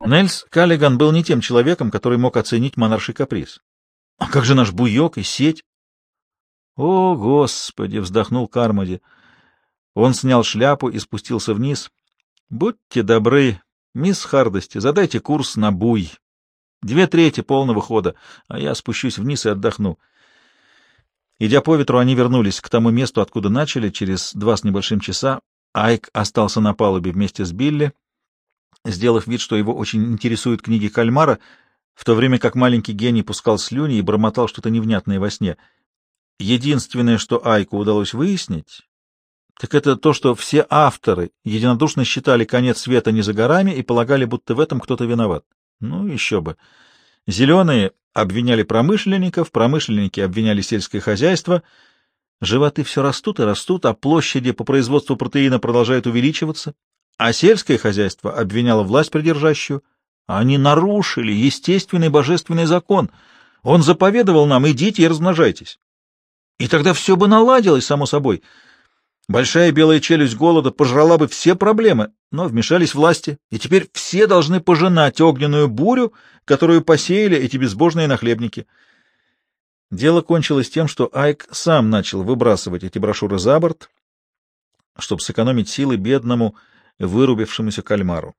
Нельс Каллиган был не тем человеком, который мог оценить монарший каприз. А как же наш буек и сеть? — О, Господи! — вздохнул Кармоди. Он снял шляпу и спустился вниз. — Будьте добры, мисс Хардости, задайте курс на буй. 2/3 полного хода, а я спущусь вниз и отдохну. Идя по ветру, они вернулись к тому месту, откуда начали, через 2 с небольшим часа. Айк остался на палубе вместе с Билли, сделав вид, что его очень интересуют книги кальмара, в то время как маленький гений пускал слюни и бормотал что-то невнятное во сне. Единственное, что Айку удалось выяснить, так это то, что все авторы единодушно считали конец света не за горами и полагали, будто в этом кто-то виноват. Ну, еще бы. Зеленые обвиняли промышленников, промышленники обвиняли сельское хозяйство. Животы все растут и растут, а площади по производству протеина продолжают увеличиваться. А сельское хозяйство обвиняло власть придержащую. Они нарушили естественный божественный закон. Он заповедовал нам: идите и размножайтесь. И тогда все бы наладилось, само собой. Большая белая челюсть голода пожрала бы все проблемы, но вмешались власти, и теперь все должны пожинать огненную бурю, которую посеяли эти безбожные нахлебники. Дело кончилось тем, что Айк сам начал выбрасывать эти брошюры за борт, чтобы сэкономить силы бедному, вырубившемуся кальмару.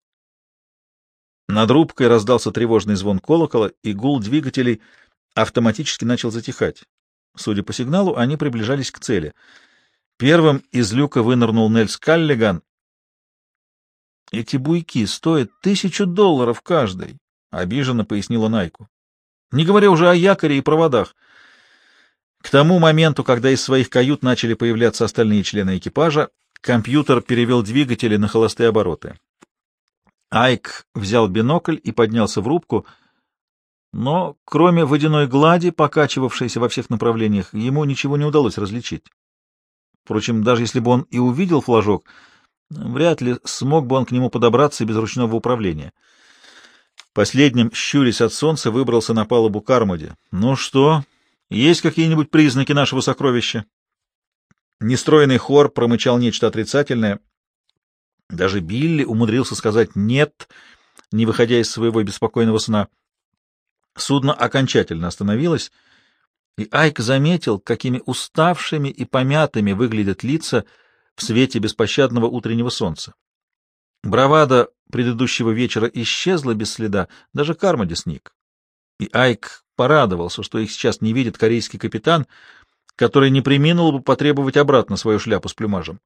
Над рубкой раздался тревожный звон колокола, и гул двигателей автоматически начал затихать. Судя по сигналу, они приближались к цели. Первым из люка вынырнул Нельс Каллиган. — Эти буйки стоят $1000 каждый, — обиженно пояснила Найку. — Не говоря уже о якоре и проводах. К тому моменту, когда из своих кают начали появляться остальные члены экипажа, компьютер перевел двигатели на холостые обороты. Айк взял бинокль и поднялся в рубку, но кроме водяной глади, покачивавшейся во всех направлениях, ему ничего не удалось различить. Впрочем, даже если бы он и увидел флажок, вряд ли смог бы он к нему подобраться без ручного управления. Последним, щурясь от солнца, выбрался на палубу Кармоди. — Ну что, есть какие-нибудь признаки нашего сокровища? Нестроенный хор промычал нечто отрицательное. Даже Билли умудрился сказать «нет», не выходя из своего беспокойного сна. Судно окончательно остановилось, и Айк заметил, какими уставшими и помятыми выглядят лица в свете беспощадного утреннего солнца. Бравада предыдущего вечера исчезла без следа, даже Кармоди сник. И Айк порадовался, что их сейчас не видит корейский капитан, который не преминул бы потребовать обратно свою шляпу с плюмажем.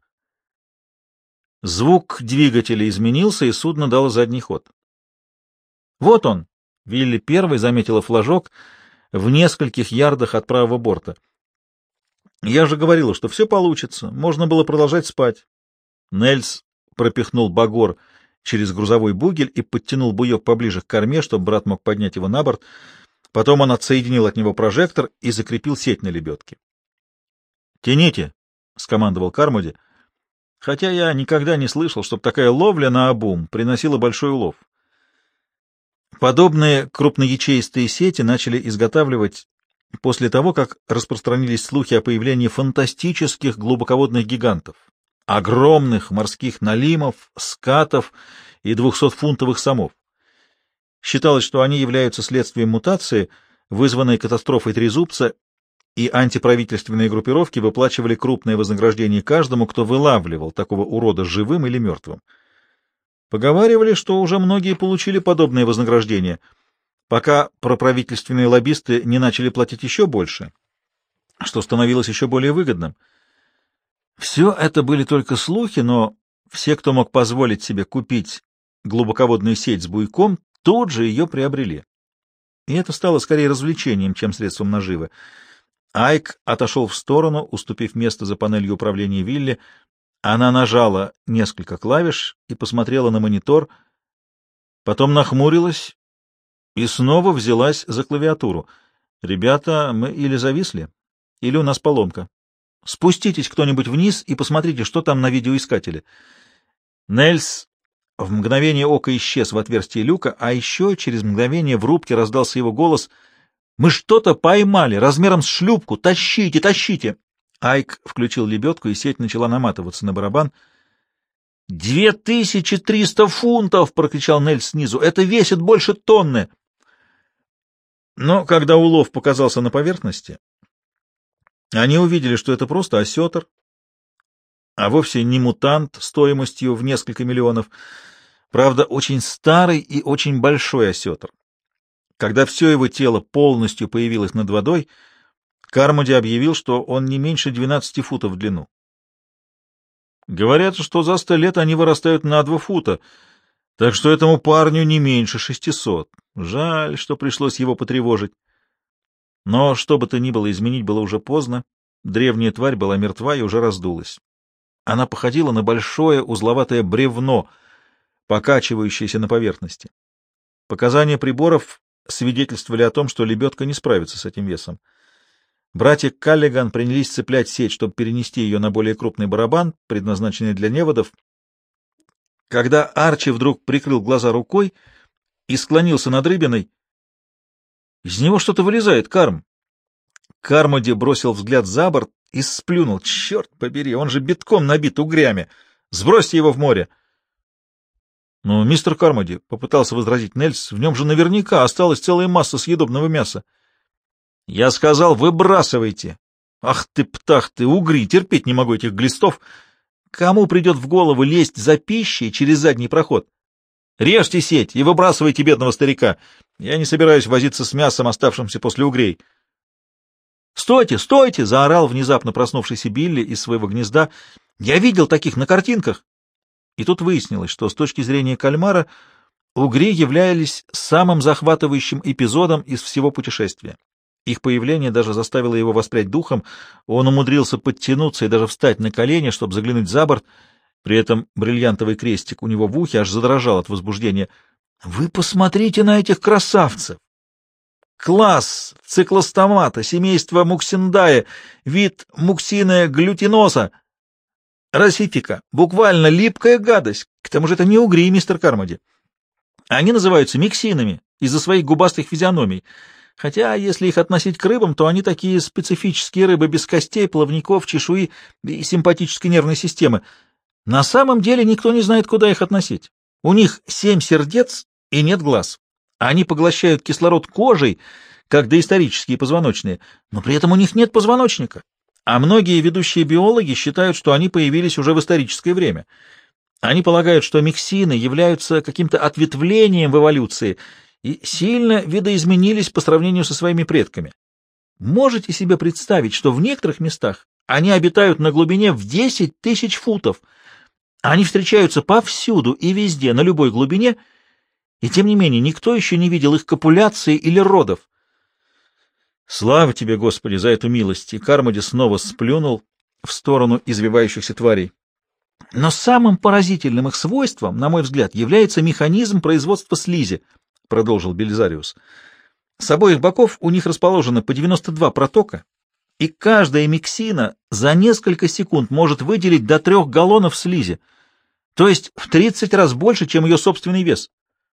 Звук двигателя изменился, и судно дало задний ход. «Вот он!» — Вилли первой заметила флажок в нескольких ярдах от правого борта. «Я же говорила, что все получится. Можно было продолжать спать». Нельс пропихнул багор через грузовой бугель и подтянул буек поближе к корме, чтобы брат мог поднять его на борт. Потом он отсоединил от него прожектор и закрепил сеть на лебедке. «Тяните!» — скомандовал Кармоди. Хотя я никогда не слышал, чтобы такая ловля наобум приносила большой улов. Подобные крупноячеистые сети начали изготавливать после того, как распространились слухи о появлении фантастических глубоководных гигантов, огромных морских налимов, скатов и 200-фунтовых сомов. Считалось, что они являются следствием мутации, вызванной катастрофой трезубца, и антиправительственные группировки выплачивали крупное вознаграждение каждому, кто вылавливал такого урода живым или мертвым. Поговаривали, что уже многие получили подобные вознаграждения, пока проправительственные лоббисты не начали платить еще больше, что становилось еще более выгодным. Все это были только слухи, но все, кто мог позволить себе купить глубоководную сеть с буйком, тут же ее приобрели. И это стало скорее развлечением, чем средством наживы. Айк отошел в сторону, уступив место за панелью управления Вилли. Она нажала несколько клавиш и посмотрела на монитор, потом нахмурилась и снова взялась за клавиатуру. «Ребята, мы или зависли, или у нас поломка. Спуститесь кто-нибудь вниз и посмотрите, что там на видеоискателе». Нельс в мгновение ока исчез в отверстии люка, а еще через мгновение в рубке раздался его голос: «Мы что-то поймали, размером с шлюпку! Тащите, тащите!» Айк включил лебедку, и сеть начала наматываться на барабан. 2300 фунтов! — прокричал Нель снизу. — Это весит больше тонны! Но когда улов показался на поверхности, они увидели, что это просто осетр, а вовсе не мутант стоимостью в несколько миллионов. Правда, очень старый и очень большой осетр. Когда все его тело полностью появилось над водой, Кармоди объявил, что он не меньше 12 футов в длину. Говорят, что за 100 лет они вырастают на 2 фута, так что этому парню не меньше 600. Жаль, что пришлось его потревожить. Но что бы то ни было, изменить было уже поздно. Древняя тварь была мертва и уже раздулась. Она походила на большое узловатое бревно, покачивающееся на поверхности. Показания приборов свидетельствовали о том, что лебедка не справится с этим весом. Братья Каллиган принялись цеплять сеть, чтобы перенести ее на более крупный барабан, предназначенный для неводов. Когда Арчи вдруг прикрыл глаза рукой и склонился над рыбиной, из него что-то вылезает, Карм. Кармоди бросил взгляд за борт и сплюнул. Черт побери, он же битком набит угрями. Сбросьте его в море. Но мистер Кармоди, — попытался возразить Нельс, — в нем же наверняка осталась целая масса съедобного мяса. Я сказал, выбрасывайте. Ах ты, птах ты, угри, терпеть не могу этих глистов. Кому придет в голову лезть за пищей через задний проход? Режьте сеть и выбрасывайте бедного старика. Я не собираюсь возиться с мясом, оставшимся после угрей. «Стойте, стойте!» — заорал внезапно проснувшийся Билли из своего гнезда. «Я видел таких на картинках!» И тут выяснилось, что с точки зрения кальмара угри являлись самым захватывающим эпизодом из всего путешествия. Их появление даже заставило его воспрять духом, он умудрился подтянуться и даже встать на колени, чтобы заглянуть за борт, при этом бриллиантовый крестик у него в ухе аж задрожал от возбуждения. «Вы посмотрите на этих красавцев! Класс циклостомата, семейство Муксиндае, вид Муксиная глютиноса, росифика, буквально липкая гадость, к тому же это не угри, мистер Кармоди. Они называются миксинами из-за своих губастых физиономий. Хотя, если их относить к рыбам, то они такие специфические рыбы без костей, плавников, чешуи и симпатической нервной системы. На самом деле никто не знает, куда их относить. У них 7 сердец и нет глаз. Они поглощают кислород кожей, как доисторические позвоночные, но при этом у них нет позвоночника. А многие ведущие биологи считают, что они появились уже в историческое время. Они полагают, что миксины являются каким-то ответвлением в эволюции и сильно видоизменились по сравнению со своими предками. Можете себе представить, что в некоторых местах они обитают на глубине в 10 тысяч футов. Они встречаются повсюду и везде, на любой глубине, и тем не менее никто еще не видел их копуляции или родов. Слава тебе, Господи, за эту милость! И Кармоди снова сплюнул в сторону извивающихся тварей. Но самым поразительным их свойством, на мой взгляд, является механизм производства слизи, продолжил Бельзариус. С обоих боков у них расположено по 92 протока, и каждая миксина за несколько секунд может выделить до 3 галлонов слизи, то есть в 30 раз больше, чем ее собственный вес.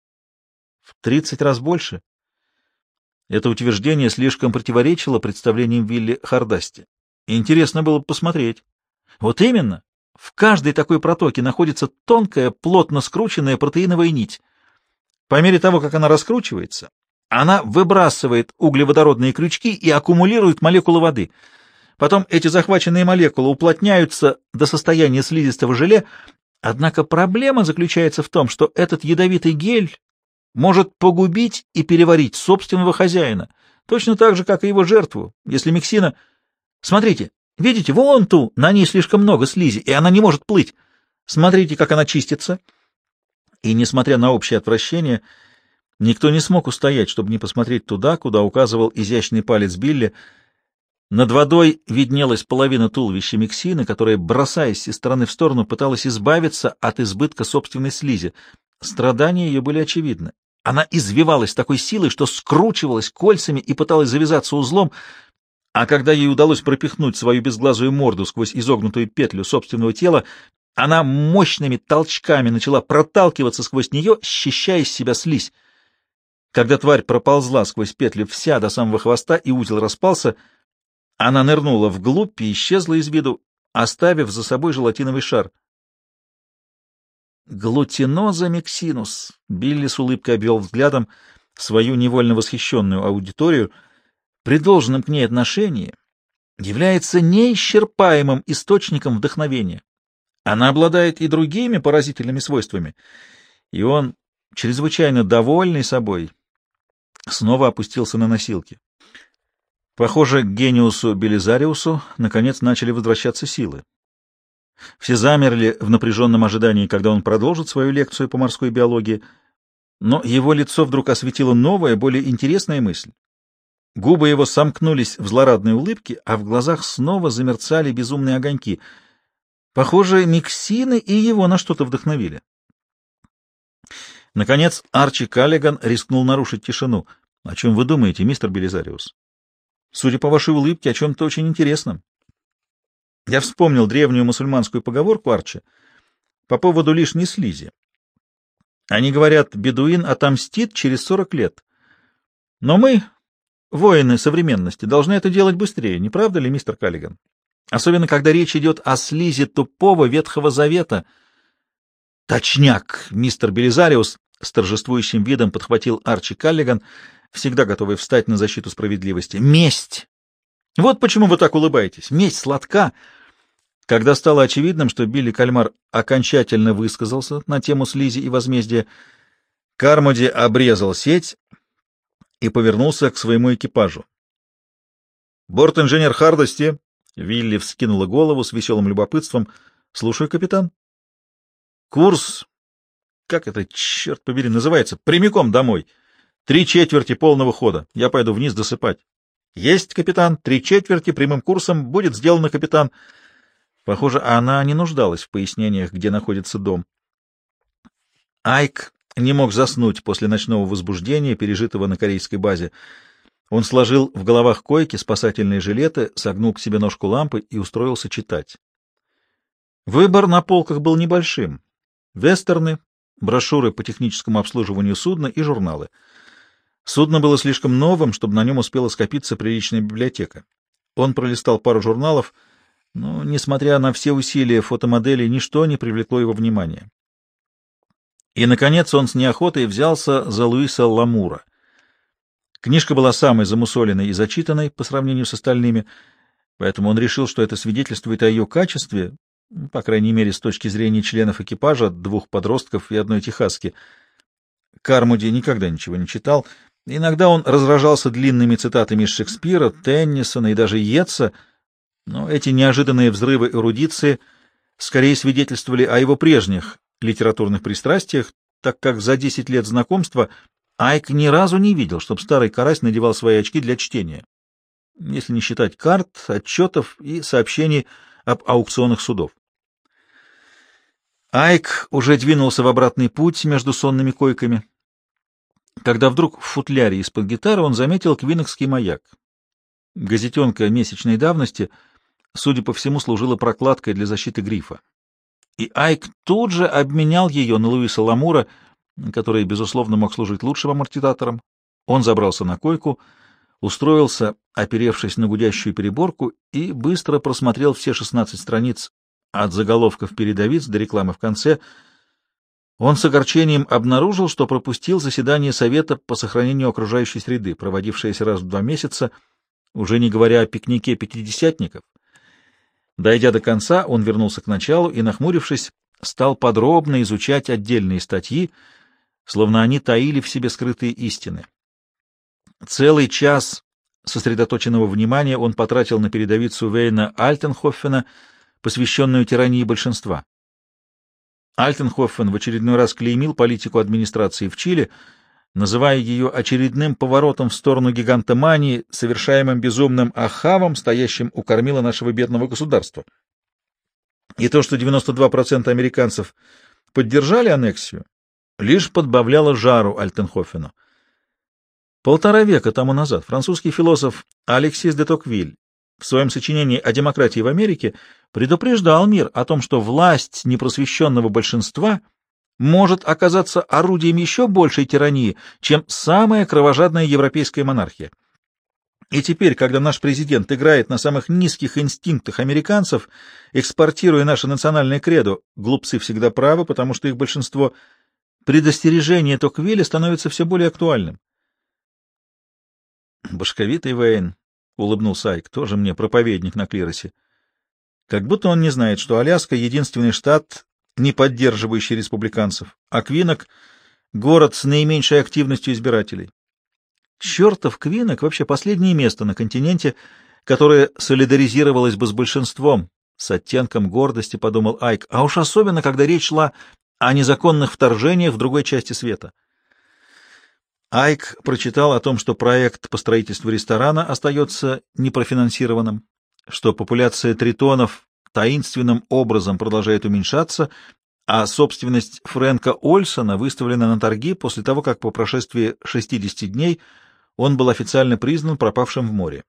В 30 раз больше? Это утверждение слишком противоречило представлениям Вилли Хардасти. Интересно было посмотреть. Вот именно. В каждой такой протоке находится тонкая, плотно скрученная протеиновая нить. По мере того, как она раскручивается, она выбрасывает углеводородные крючки и аккумулирует молекулы воды. Потом эти захваченные молекулы уплотняются до состояния слизистого желе, однако проблема заключается в том, что этот ядовитый гель может погубить и переварить собственного хозяина, точно так же, как и его жертву, если миксина... Смотрите, видите, вон ту, на ней слишком много слизи, и она не может плыть. Смотрите, как она чистится. И, несмотря на общее отвращение, никто не смог устоять, чтобы не посмотреть туда, куда указывал изящный палец Билли. Над водой виднелась половина туловища миксины, которая, бросаясь из стороны в сторону, пыталась избавиться от избытка собственной слизи. Страдания ее были очевидны. Она извивалась с такой силой, что скручивалась кольцами и пыталась завязаться узлом, а когда ей удалось пропихнуть свою безглазую морду сквозь изогнутую петлю собственного тела, она мощными толчками начала проталкиваться сквозь нее, счищая из себя слизь. Когда тварь проползла сквозь петлю вся до самого хвоста и узел распался, она нырнула вглубь и исчезла из виду, оставив за собой желатиновый шар. Глутиноза миксинус. Билли с улыбкой обвел взглядом свою невольно восхищенную аудиторию. При должном к ней отношении является неисчерпаемым источником вдохновения. Она обладает и другими поразительными свойствами. И он, чрезвычайно довольный собой, снова опустился на носилки. Похоже, к гениусу Белизариусу наконец начали возвращаться силы. Все замерли в напряженном ожидании, когда он продолжит свою лекцию по морской биологии, но его лицо вдруг осветила новая, более интересная мысль. Губы его сомкнулись в злорадной улыбке, а в глазах снова замерцали безумные огоньки. Похоже, миксины и его на что-то вдохновили. Наконец Арчи Каллиган рискнул нарушить тишину. — О чем вы думаете, мистер Белизариус? — Судя по вашей улыбке, о чем-то очень интересном. Я вспомнил древнюю мусульманскую поговорку, Арчи, по поводу лишней слизи. Они говорят, бедуин отомстит через 40 лет. Но мы, воины современности, должны это делать быстрее, не правда ли, мистер Каллиган? Особенно, когда речь идет о слизи тупого Ветхого Завета. Точняк, мистер Белизариус, с торжествующим видом подхватил Арчи Каллиган, всегда готовый встать на защиту справедливости. Месть! Вот почему вы так улыбаетесь. Месть сладка. Когда стало очевидным, что Билли Кальмар окончательно высказался на тему слизи и возмездия, Кармоди обрезал сеть и повернулся к своему экипажу. «Борт-инженер Хардости!» — Вилли вскинула голову с веселым любопытством. «Слушаю, капитан». «Курс, как это, черт побери, называется? Прямиком домой. 3/4 полного хода. Я пойду вниз досыпать». «Есть, капитан. 3/4 прямым курсом. Будет сделано, капитан». Похоже, она не нуждалась в пояснениях, где находится дом. Айк не мог заснуть после ночного возбуждения, пережитого на корейской базе. Он сложил в головах койки спасательные жилеты, согнул к себе ножку лампы и устроился читать. Выбор на полках был небольшим. Вестерны, брошюры по техническому обслуживанию судна и журналы. Судно было слишком новым, чтобы на нем успела скопиться приличная библиотека. Он пролистал пару журналов, но, несмотря на все усилия фотомоделей, ничто не привлекло его внимания. И, наконец, он с неохотой взялся за Луиса Ламура. Книжка была самой замусоленной и зачитанной по сравнению с остальными, поэтому он решил, что это свидетельствует о ее качестве, по крайней мере, с точки зрения членов экипажа, 2 подростков и 1 техасски. Кармоди никогда ничего не читал. Иногда он разражался длинными цитатами из Шекспира, Теннисона и даже Йетса, но эти неожиданные взрывы эрудиции скорее свидетельствовали о его прежних литературных пристрастиях, так как за 10 лет знакомства Айк ни разу не видел, чтобы старый карась надевал свои очки для чтения, если не считать карт, отчетов и сообщений об аукционах судов. Айк уже двинулся в обратный путь между сонными койками, когда вдруг в футляре из-под гитары он заметил квинокский маяк. Газетенка месячной давности, судя по всему, служила прокладкой для защиты грифа. И Айк тут же обменял ее на Луиса Ламура, который, безусловно, мог служить лучшим амортизатором. Он забрался на койку, устроился, оперевшись на гудящую переборку, и быстро просмотрел все 16 страниц от заголовков передовиц до рекламы в конце. Он с огорчением обнаружил, что пропустил заседание Совета по сохранению окружающей среды, проводившееся раз в 2 месяца, уже не говоря о пикнике пятидесятников. Дойдя до конца, он вернулся к началу и, нахмурившись, стал подробно изучать отдельные статьи, словно они таили в себе скрытые истины. Целый час сосредоточенного внимания он потратил на передовицу Вейна Альтенхофена, посвященную тирании большинства. Альтенхофен в очередной раз клеймил политику администрации в Чили, называя ее очередным поворотом в сторону гигантомании, совершаемым безумным Ахавом, стоящим у кормила нашего бедного государства. И то, что 92% американцев поддержали аннексию, лишь подбавляло жару Альтенхофену. 1,5 века тому назад французский философ Алексис де Токвиль в своем сочинении о демократии в Америке предупреждал мир о том, что власть непросвещенного большинства может оказаться орудием еще большей тирании, чем самая кровожадная европейская монархия. И теперь, когда наш президент играет на самых низких инстинктах американцев, экспортируя наше национальное кредо, глупцы всегда правы, потому что их большинство, предостережение Токвилля становится все более актуальным. Башковитый Вейн, — улыбнулся Айк, — тоже мне проповедник на клиросе. Как будто он не знает, что Аляска — единственный штат, не поддерживающий республиканцев, а Квинок — город с наименьшей активностью избирателей. Чертов Квинок — вообще последнее место на континенте, которое солидаризировалось бы с большинством, с оттенком гордости, подумал Айк, а уж особенно, когда речь шла о незаконных вторжениях в другой части света. Айк прочитал о том, что проект по строительству ресторана остается непрофинансированным, что популяция тритонов таинственным образом продолжает уменьшаться, а собственность Фрэнка Ольсона выставлена на торги после того, как по прошествии 60 дней он был официально признан пропавшим в море.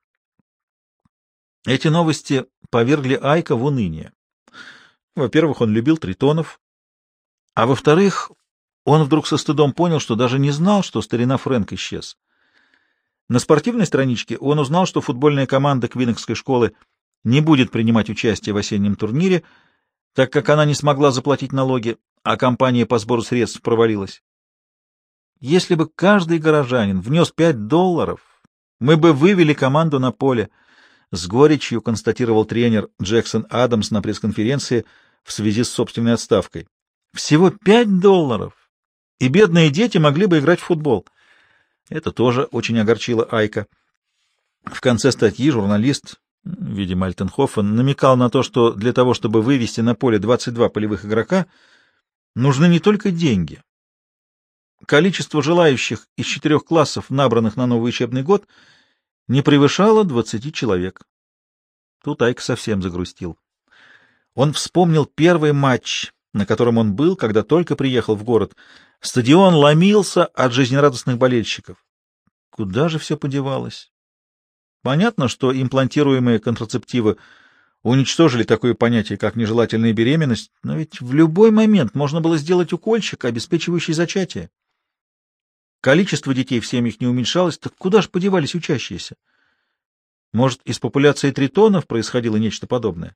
Эти новости повергли Айка в уныние. Во-первых, он любил тритонов, а во-вторых, он вдруг со стыдом понял, что даже не знал, что старина Фрэнк исчез. На спортивной страничке он узнал, что футбольная команда Квинокской школы не будет принимать участие в осеннем турнире, так как она не смогла заплатить налоги, а кампания по сбору средств провалилась. Если бы каждый горожанин внес $5, мы бы вывели команду на поле, с горечью констатировал тренер Джексон Адамс на пресс-конференции в связи с собственной отставкой. Всего $5, и бедные дети могли бы играть в футбол. Это тоже очень огорчило Айка. В конце статьи журналист, видимо, Альтенхофен, намекал на то, что для того, чтобы вывести на поле 22 полевых игрока, нужны не только деньги. Количество желающих из 4 классов, набранных на новый учебный год, не превышало 20 человек. Тут Айк совсем загрустил. Он вспомнил первый матч, на котором он был, когда только приехал в город. Стадион ломился от жизнерадостных болельщиков. Куда же все подевалось? Понятно, что имплантируемые контрацептивы уничтожили такое понятие, как нежелательная беременность, но ведь в любой момент можно было сделать укольчик, обеспечивающий зачатие. Количество детей в семьях не уменьшалось, так куда же подевались учащиеся? Может, из популяции тритонов происходило нечто подобное?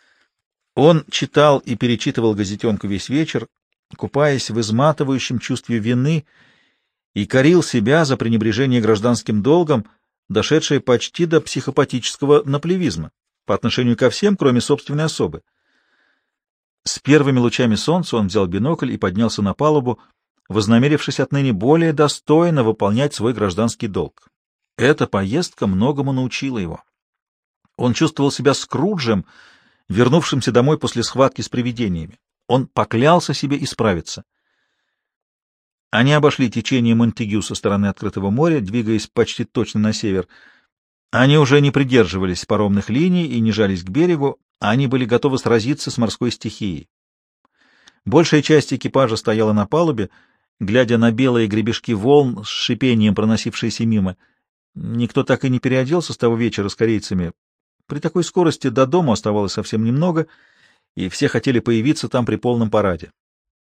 Он читал и перечитывал газетенку весь вечер, купаясь в изматывающем чувстве вины, и корил себя за пренебрежение гражданским долгом, дошедшее почти до психопатического наплевизма по отношению ко всем, кроме собственной особы. С первыми лучами солнца он взял бинокль и поднялся на палубу, вознамерившись отныне более достойно выполнять свой гражданский долг. Эта поездка многому научила его. Он чувствовал себя Скруджем, вернувшимся домой после схватки с привидениями. Он поклялся себе исправиться. Они обошли течение Монтегю со стороны открытого моря, двигаясь почти точно на север. Они уже не придерживались паромных линий и не жались к берегу, а они были готовы сразиться с морской стихией. Большая часть экипажа стояла на палубе, глядя на белые гребешки волн с шипением, проносившиеся мимо. Никто так и не переоделся с того вечера с корейцами. При такой скорости до дома оставалось совсем немного, и все хотели появиться там при полном параде.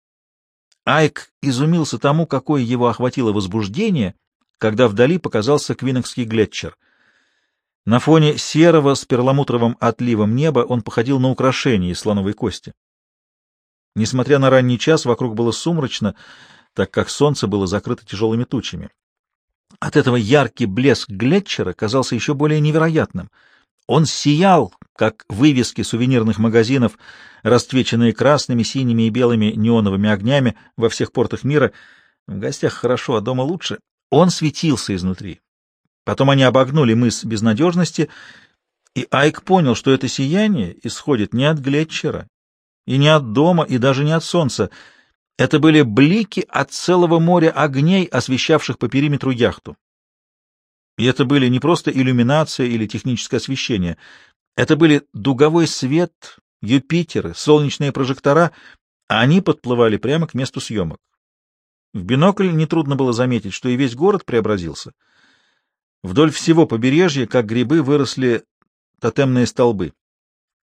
Айк изумился тому, какое его охватило возбуждение, когда вдали показался Квинокский глетчер. На фоне серого с перламутровым отливом неба он походил на украшение из слоновой кости. Несмотря на ранний час, вокруг было сумрачно, так как солнце было закрыто тяжелыми тучами. От этого яркий блеск глетчера казался еще более невероятным. Он сиял, как вывески сувенирных магазинов, расцвеченные красными, синими и белыми неоновыми огнями во всех портах мира. В гостях хорошо, а дома лучше. Он светился изнутри. Потом они обогнули мыс безнадежности, и Айк понял, что это сияние исходит не от глетчера, и не от дома, и даже не от солнца. Это были блики от целого моря огней, освещавших по периметру яхту. И это были не просто иллюминация или техническое освещение. Это были дуговой свет, Юпитеры, солнечные прожектора, а они подплывали прямо к месту съемок. В бинокль нетрудно было заметить, что и весь город преобразился. Вдоль всего побережья, как грибы, выросли тотемные столбы.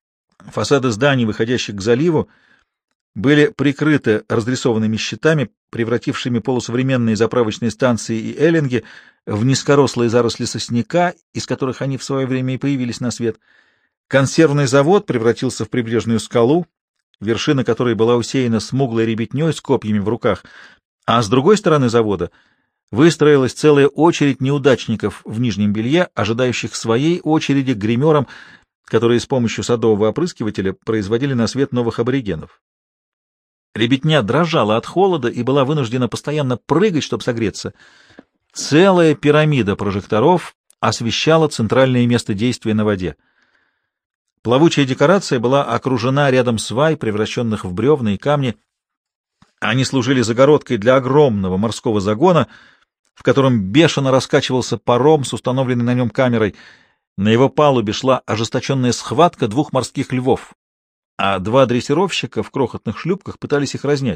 Фасады зданий, выходящих к заливу, были прикрыты разрисованными щитами, превратившими полусовременные заправочные станции и эллинги в низкорослые заросли сосняка, из которых они в свое время и появились на свет. Консервный завод превратился в прибрежную скалу, вершина которой была усеяна смуглой ребятней с копьями в руках, а с другой стороны завода выстроилась целая очередь неудачников в нижнем белье, ожидающих своей очереди к гримерам, которые с помощью садового опрыскивателя производили на свет новых аборигенов. Ребятня дрожала от холода и была вынуждена постоянно прыгать, чтобы согреться. Целая пирамида прожекторов освещала центральное место действия на воде. Плавучая декорация была окружена рядом свай, превращенных в бревна и камни. Они служили загородкой для огромного морского загона, в котором бешено раскачивался паром с установленной на нем камерой. На его палубе шла ожесточенная схватка двух морских львов, а два дрессировщика в крохотных шлюпках пытались их разнять.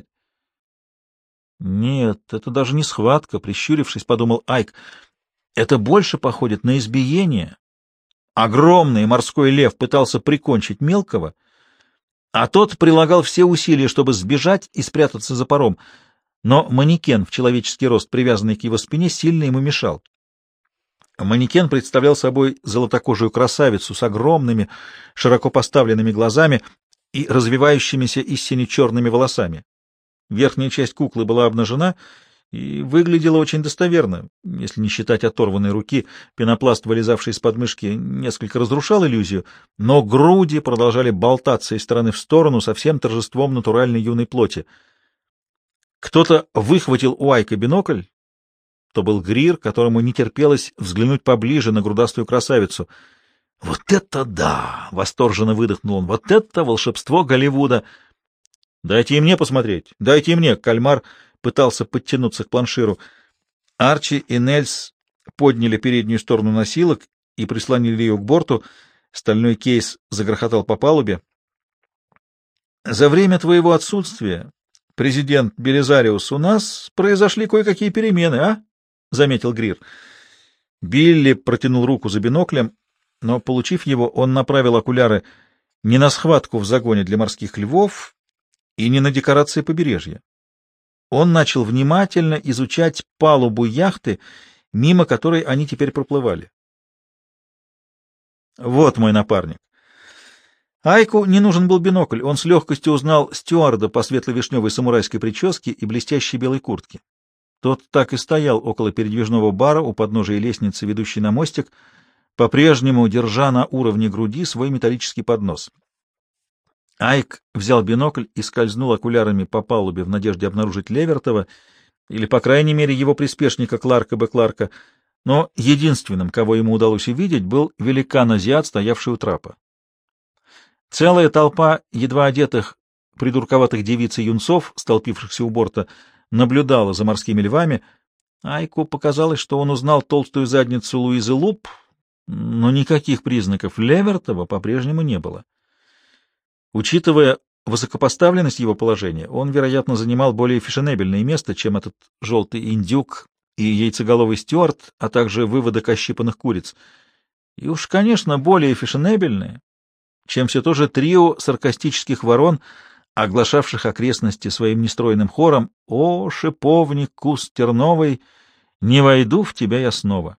«Нет, это даже не схватка», — прищурившись, подумал Айк. «Это больше походит на избиение. Огромный морской лев пытался прикончить мелкого, а тот прилагал все усилия, чтобы сбежать и спрятаться за паром, но манекен в человеческий рост, привязанный к его спине, сильно ему мешал. Манекен представлял собой золотокожую красавицу с огромными, широко поставленными глазами и развивающимися истине черными волосами. Верхняя часть куклы была обнажена и выглядела очень достоверно, если не считать оторванной руки. Пенопласт, вылезавший из подмышки, несколько разрушал иллюзию, но груди продолжали болтаться из стороны в сторону со всем торжеством натуральной юной плоти. Кто-то выхватил у Айка бинокль. То был Грир, которому не терпелось взглянуть поближе на грудастую красавицу. «Вот это да!» — восторженно выдохнул он. «Вот это волшебство Голливуда!» «Дайте и мне посмотреть! Дайте и мне!» Кальмар пытался подтянуться к планширу. Арчи и Нельс подняли переднюю сторону носилок и прислонили ее к борту. Стальной кейс загрохотал по палубе. «За время твоего отсутствия, президент Белизариус, у нас произошли кое-какие перемены, а?» — заметил Грир. Билли протянул руку за биноклем, но, получив его, он направил окуляры не на схватку в загоне для морских львов и не на декорации побережья. Он начал внимательно изучать палубу яхты, мимо которой они теперь проплывали. Вот мой напарник. Айку не нужен был бинокль, он с легкостью узнал стюарда по светло-вишневой самурайской прическе и блестящей белой куртке. Тот так и стоял около передвижного бара у подножия лестницы, ведущей на мостик, по-прежнему держа на уровне груди свой металлический поднос. Айк взял бинокль и скользнул окулярами по палубе в надежде обнаружить Левертова или, по крайней мере, его приспешника Кларка Б. Кларка, но единственным, кого ему удалось увидеть, был великан-азиат, стоявший у трапа. Целая толпа едва одетых, придурковатых девиц и юнцов, столпившихся у борта, наблюдала за морскими львами. Айку показалось, что он узнал толстую задницу Луизы Луп, но никаких признаков Левертова по-прежнему не было. Учитывая высокопоставленность его положения, он, вероятно, занимал более фешенебельное место, чем этот желтый индюк и яйцеголовый стюард, а также выводок ощипанных куриц. И уж, конечно, более фешенебельное, чем все то же трио саркастических ворон, оглашавших окрестности своим нестройным хором: «О, шиповник, куст терновый, не войду в тебя я снова».